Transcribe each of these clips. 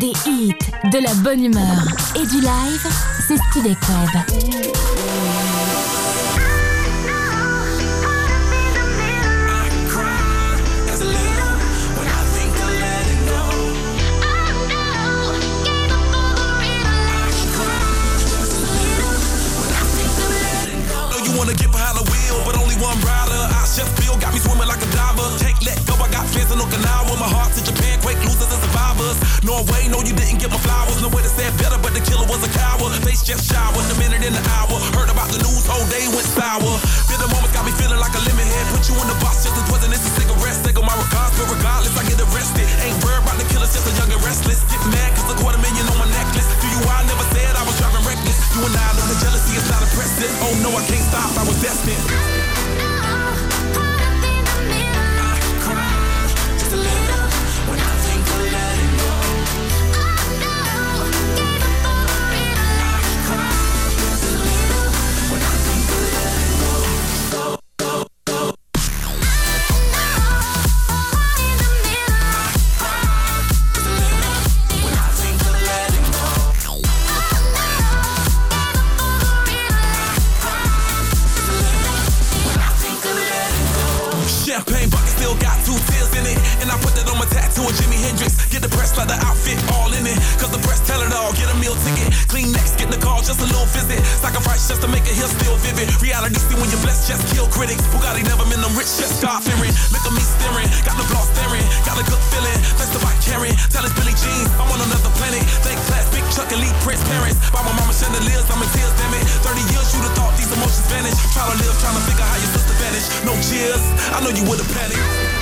Des hits, de la bonne humeur et du live, c'est Studek Web. Wanna get behind the wheel, but only one rider. I chef Bill got me swimming like a diver. Can't let go, I got fans in Okinawa. My heart's in Japan, quake losers and survivors. Norway, no you didn't get my flowers. No way to say it better, but the killer was a coward. Face just showered, a minute in the hour. Heard about the news, whole day went sour. Bitter moments got me feeling like a lemon head. Put you in the box just as wasn't this a cigarette. Take my regards, but regardless, I get arrested. Ain't worried about the killers, just a young and restless. Get mad cause $250,000 on my necklace. Do you I never said I was driving reckless. You and I know the jealousy is not impressive. Oh no, I can't stop, I was destined. Champagne bucket still got 2 tears in it. And I put that on my tattoo of Jimi Hendrix. Get the press like the outfit all in it. Cause the press tell it all, get a meal ticket. Clean next, get the call, just a little visit. Sacrifice just to make it here still vivid. Reality see when you're blessed, just kill critics. Bugatti never been them rich, just God fearing. Look at me staring, got the block staring. Got a good feeling, that's the bike carrying. Tell it's Billie Jean, I'm on another planet. Thank class, big Chuck, elite Prince parents. By my mama chandeliers, I'm in tears, damn it. 30 years, you'd have thought these emotions vanish. Try to live, trying to figure how your sister vanished. No cheers, I know you would've panicked.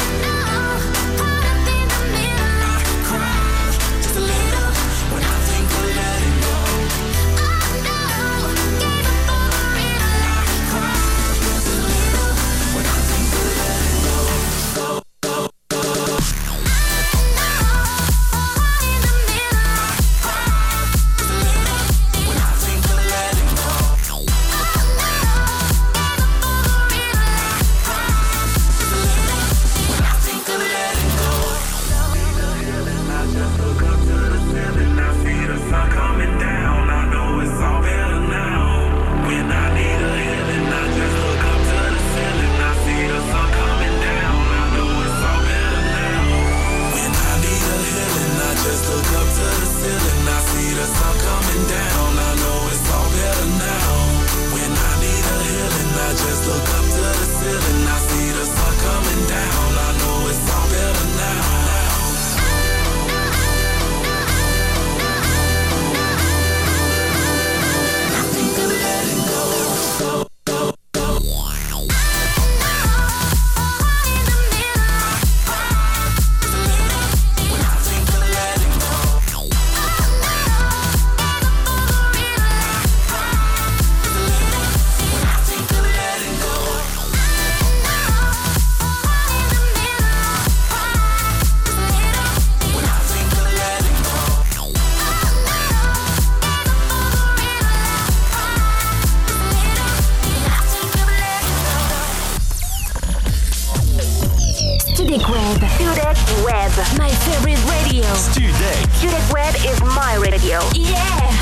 Studek Web. Studek Web. My favorite radio. Studek Web is my radio. Yeah!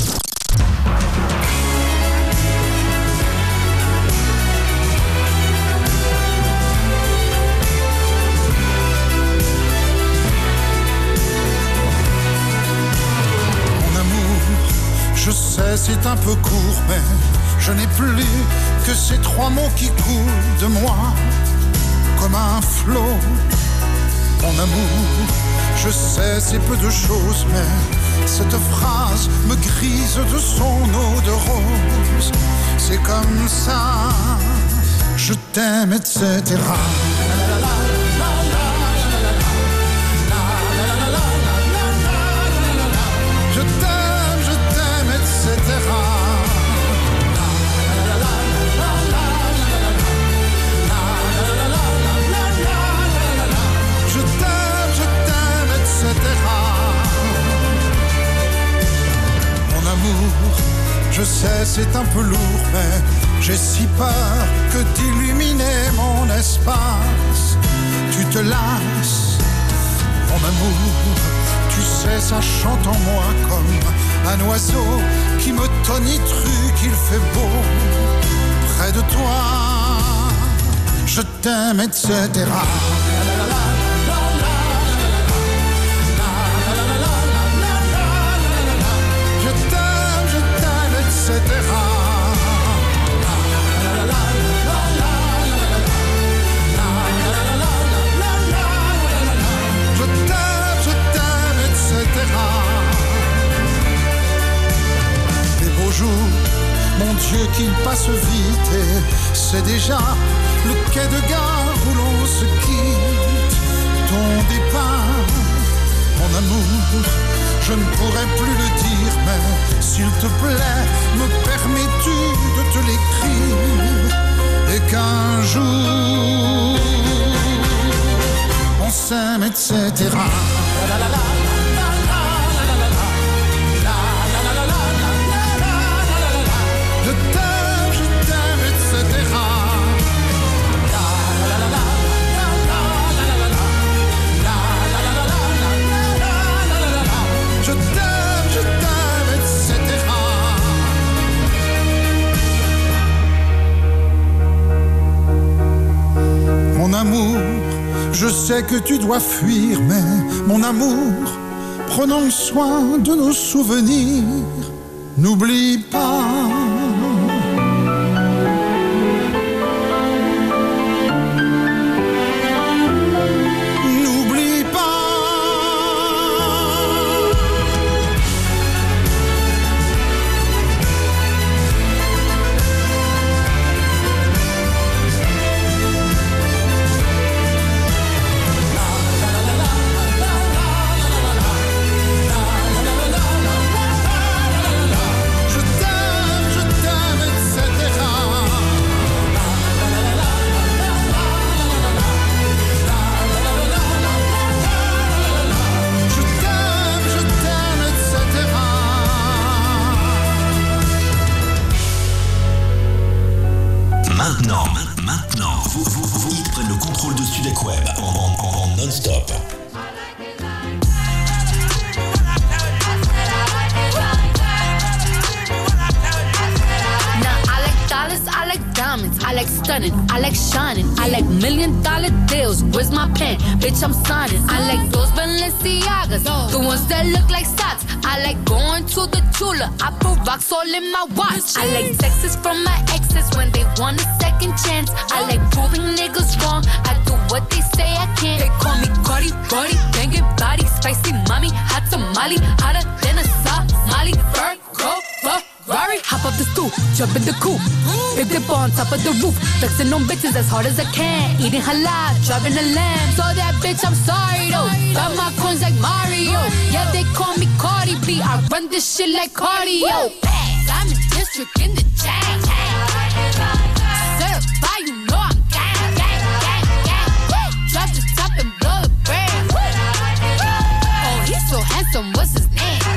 Mon amour, je sais c'est un peu court, mais je n'ai plus que ces 3 mots qui coulent de moi comme un flot. Mon amour, je sais c'est peu de choses, mais cette phrase me grise de son eau de rose. C'est comme ça, je t'aime, etc. Je t'aime, etc. Mon amour, je sais c'est un peu lourd, mais j'ai si peur que d'illuminer mon espace. Tu te lasses, mon amour, tu Tu sais, ça chante en moi comme un oiseau qui me tonitruque, qu'il fait beau près de toi. Je t'aime, etc. Mon Dieu, qu'il passe vite et c'est déjà le quai de gare où l'on se quitte. Ton départ, mon amour, je ne pourrais plus le dire, mais s'il te plaît, me permets-tu de te l'écrire et qu'un jour on s'aime, etc. Mon amour, je sais que tu dois fuir, mais mon amour, prenons soin de nos souvenirs. N'oublie pas. Maintenant, vos hits prennent le contrôle de Studek Web en non-stop. I like diamonds, I like stunning, I like shining, I like $1 million deals. Where's my pen? Bitch, I'm signing. I like those Balenciagas, the ones that look like socks. I like going to the Tula, I put rocks all in my watch. I like texts from my exes when they want a second chance. I like proving niggas wrong, I do what they say I can't. They call me Cardi, Cardi, banging body, spicy mommy, hot tamale, hotter than a Somali. Virgo, Ferrari, hop up the stoop, jump in the coupe, big dip on top of the roof, flexing on bitches as hard as I can, eating halal, driving a lamb. So that bitch, I'm sorry though, got my coins like Mario. Yeah, they call me Cardi B, I run this shit like cardio. I'm in district in the chain. Certified, you know I'm gang, gang, gang, gang. Drop the top and blow the brand. Oh, he's so handsome, what's his name?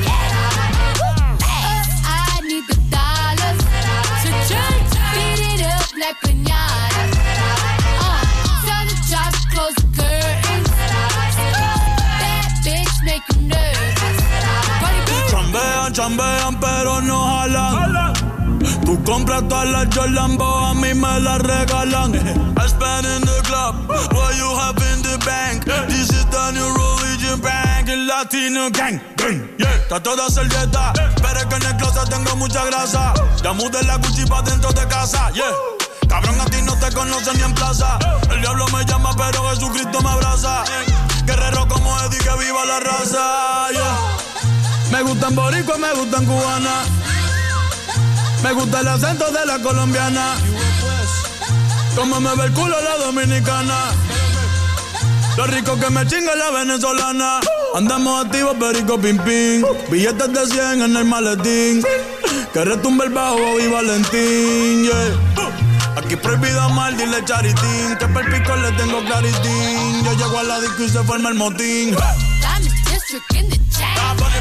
Like piñata. Tell the jobs, close the curtains. That bitch make you nervous. Chambean, pero no jalan. Tú compras todas las Jordan, a mí me las regalan. I spend in the club, what you have in the bank. This is the new religion bank, el Latino gang. Yeah, está toda servieta, pero es que en el closet tengo mucha grasa. Ya mudé la Gucci pa' dentro de casa, yeah. Cabrón, a ti no te conocen ni en plaza. El diablo me llama, pero Jesucristo me abraza. Guerrero como Eddie, que viva la raza, yeah. Me gustan boricua, me gustan cubana. Me gusta el acento de la colombiana. Como me ve el culo la dominicana. Lo rico que me chinga la venezolana. Andamos activos, perico, pim, pim. Billetes de 100 en el maletín. Que retumbe el bajo y Valentín, yeah. Aquí prohibido amar, dile charitín. Que per pico le tengo claritín. Yo llego a la disco y se forma el motín. I'm in district in the chain.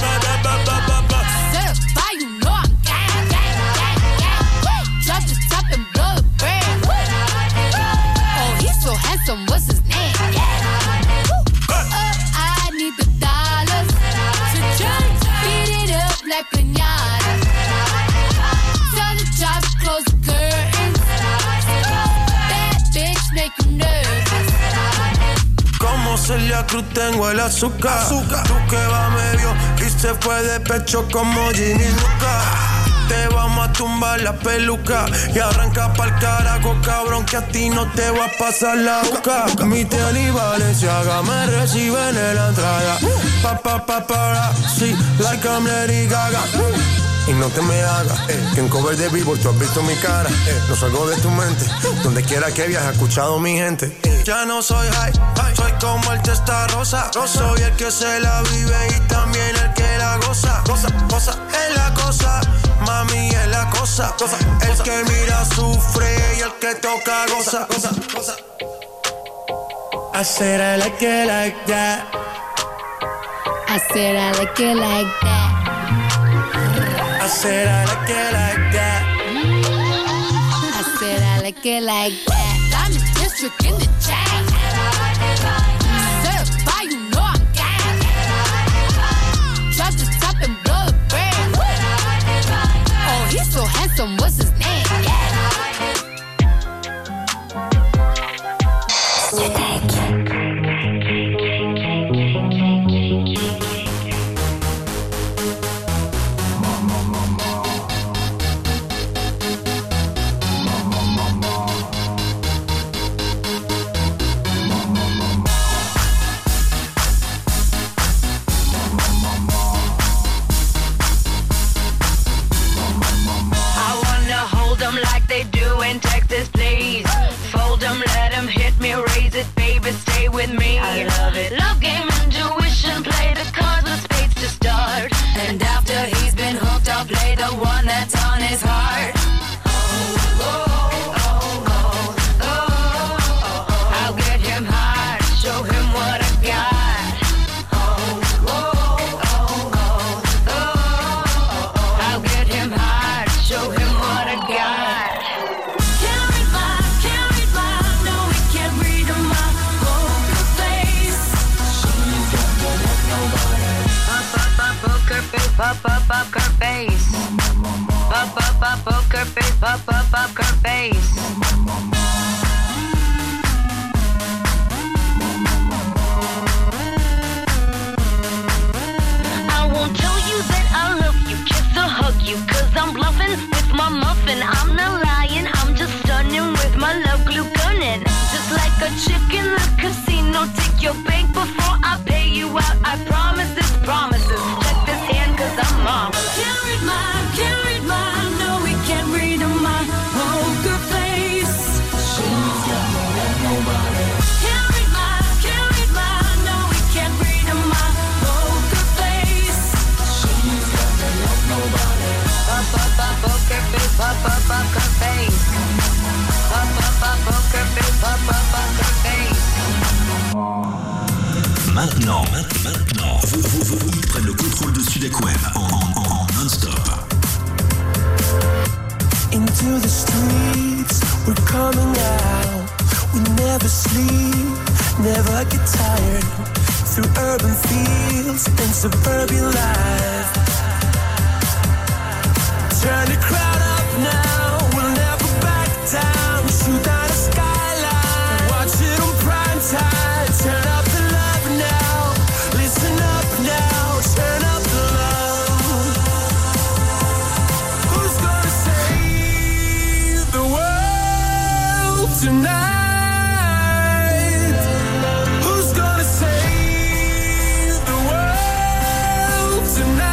Certified, you know I'm gang, gang, gang, gang. Drop the top and blow the brand. Oh, he's so handsome, what's his name? I need the dollars no Celia Cruz, tengo el azúcar. Tú que va medio y se fue de pecho como Ginny Luca. Te vamos a tumbar la peluca y arranca pa'l carajo, cabrón, que a ti no te va a pasar la boca. Mi tele y Valenciaga me reciben en la entrada. Sí, like I'm Lady Gaga. Y no te me hagas, que en cover de Billboard tú has visto mi cara. No salgo de tu mente, donde quiera que viajes, he escuchado mi gente. Ya no soy high, soy como el Testarossa. Soy el que se la vive y también el que la goza. Cosa, es la cosa, mami es la cosa. El que mira sufre y el que toca goza. I said I like it like that. I said I like it like that. I said I like it like that. I said I like it like that. I'm the district in the chain. Certified, you know I'm gang. Drop the top and blow the brand. Oh, he's so handsome, what's his name? Texas, please. Fold them, let them hit me, raise it, baby, stay with me. I love it. Love game, intuition, play the cards with spades to start. And after he's been hooked, I'll play the one that's on his heart. I'll get him hard, show him what I got. I'll get him hard, show him what I got. Pop up her face. Pop up her face. Pop up her face. I won't tell you that I love you, kiss or hug you, 'cause I'm bluffing with my muffin. I'm not lying, I'm just stunning with my love glue gunning. Just like a chick in the casino, take your bank before I pay you out. I promise this promises. Check this hand 'cause I'm marvelous. Can't read mine, no, we can't read my poker face. She's got more than nobody. Can't read mine, no, we can't read my poker face. She's got more than nobody. Pop poker face, pop her face. Pop poker face, pop her face. Maintenant, ils prennent le contrôle de Sudek Web en non-stop. Into the streets, we're coming out. We never sleep, never get tired. Through urban fields and suburban life. Turn the crowd up now, we'll never back down. Shoot down the skyline, watch it on prime time. Turn up the love now, listen up now, turn up the love. Who's gonna save the world tonight? Who's gonna save the world tonight?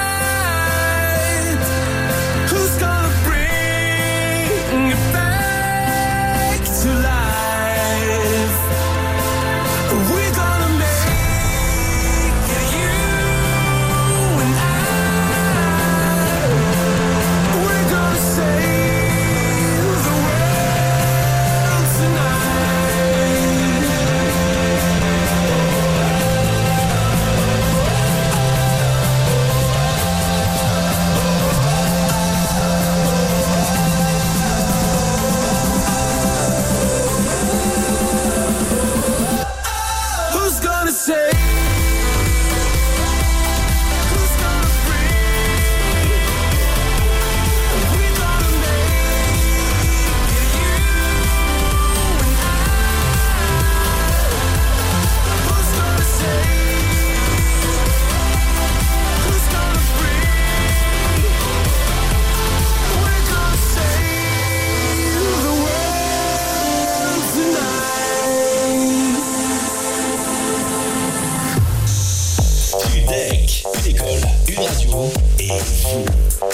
Who's gonna bring it back to life? We're gonna make it, you and I. We're gonna save the world tonight. Who's gonna save? Who's gonna bring? We're gonna make it, you and I. une radio et vous.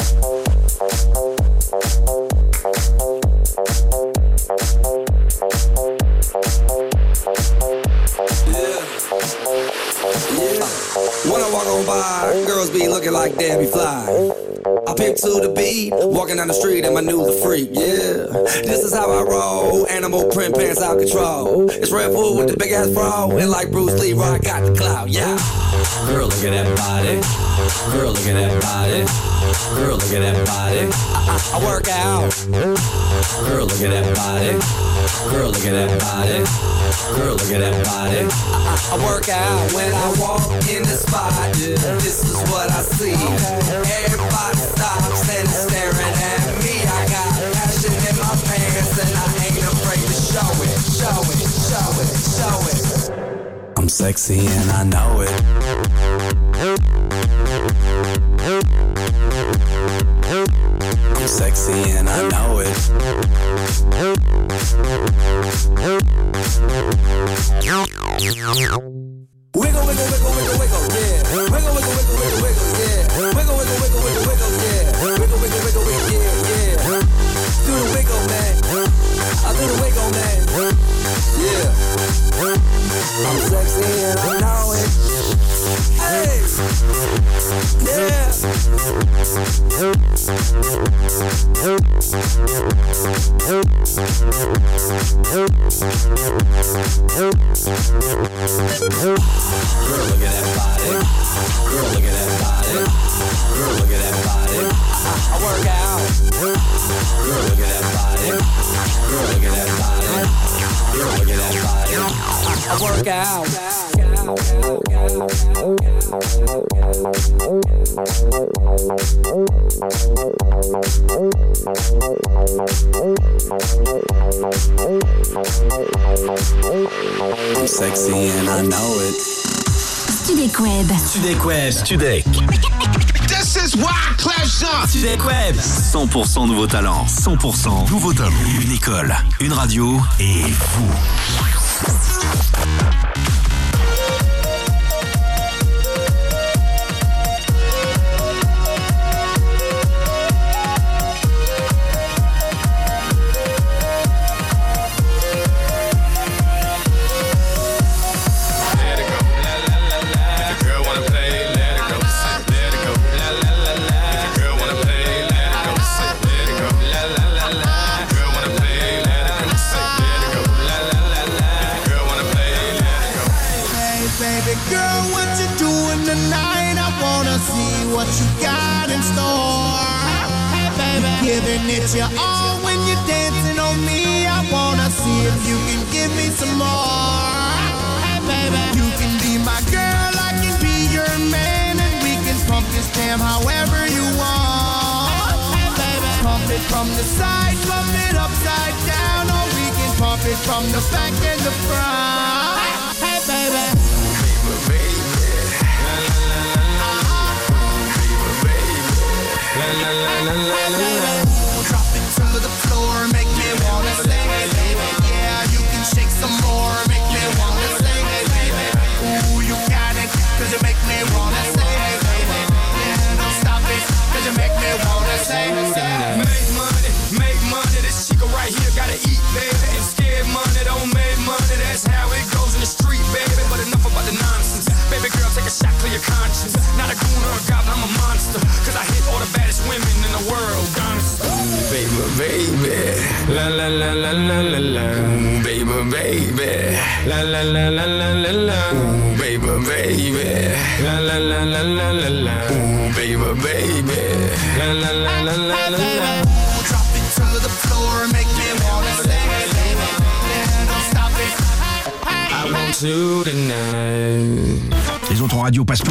When I walk on by, girls be looking like Debbie Fly. I pimp to the beat, walking down the street and my new the freak, yeah. This is how I roll, animal print pants out control. It's Red Bull with the big ass bra, and like Bruce Lee, I got the clout, yeah. Girl, look at that body. Girl, look at that body. Girl, look at that body. I work out. Girl, look at that body. Girl, look at that body. Girl, look at that body. I work out when I walk in the spot. This is what I see. Everybody stops and is staring at me. I got passion in my pants and I ain't afraid to show it. Show it, show it, show it. I'm sexy and I know it. I'm sexy and I know it. Wiggle, wiggle, wiggle, wiggle, wiggle, yeah. Wiggle, wiggle, wiggle, wiggle, wiggle, yeah. Wiggle, wiggle, wiggle, wiggle, wiggle, yeah. Wiggle, wiggle, wiggle, wiggle, yeah, yeah. Do the wiggle, man. I do the wiggle, man. Yeah. I'm sexy and I know it. Hey. Yeah. Girl, look at that body. Girl, look at that body. Girl, look at that body. I work out. Girl, look at that body. Girl, look at that body. Girl, look at that body. I work out. I'm sexy and I know it. Studek Web. Studek Web. Studek. This is Wyclef Jean. Studek Web. 100% nouveau talent. 100% nouveau talent. Une école, une radio et vous. Giving it your all when you're dancing on me. I wanna see if you can give me some more. Hey baby, you can be my girl, I can be your man, and we can pump this jam however you want. Hey baby, pump it from the side, pump it upside down, or we can pump it from the back and the front. Hey baby, baby, la la la la la la. Drop it to the floor, make me wanna sing it, baby. Yeah, you can shake some more, make me wanna sing it, baby. Ooh, you got it, cause you make me wanna sing it, baby. Yeah, don't stop it, cause you make me wanna sing it. Make money, this chica right here gotta eat, baby. And scared money don't make money, that's how it goes in the street, baby. But enough about the nonsense. Baby girl, take a shot, clear your conscience. Not a goon or a goblin, I'm a monster. Cause I hit all the baddest women in the world, honest. Baby, baby, la la la la la la la. Baby, baby, la la la la la la la. Baby, baby, la la la la la la la. Baby, baby, la la la la la la la. Drop it to the floor, make me wanna sing it, baby. Yeah, don't stop it. I want you tonight. Les autres radios passent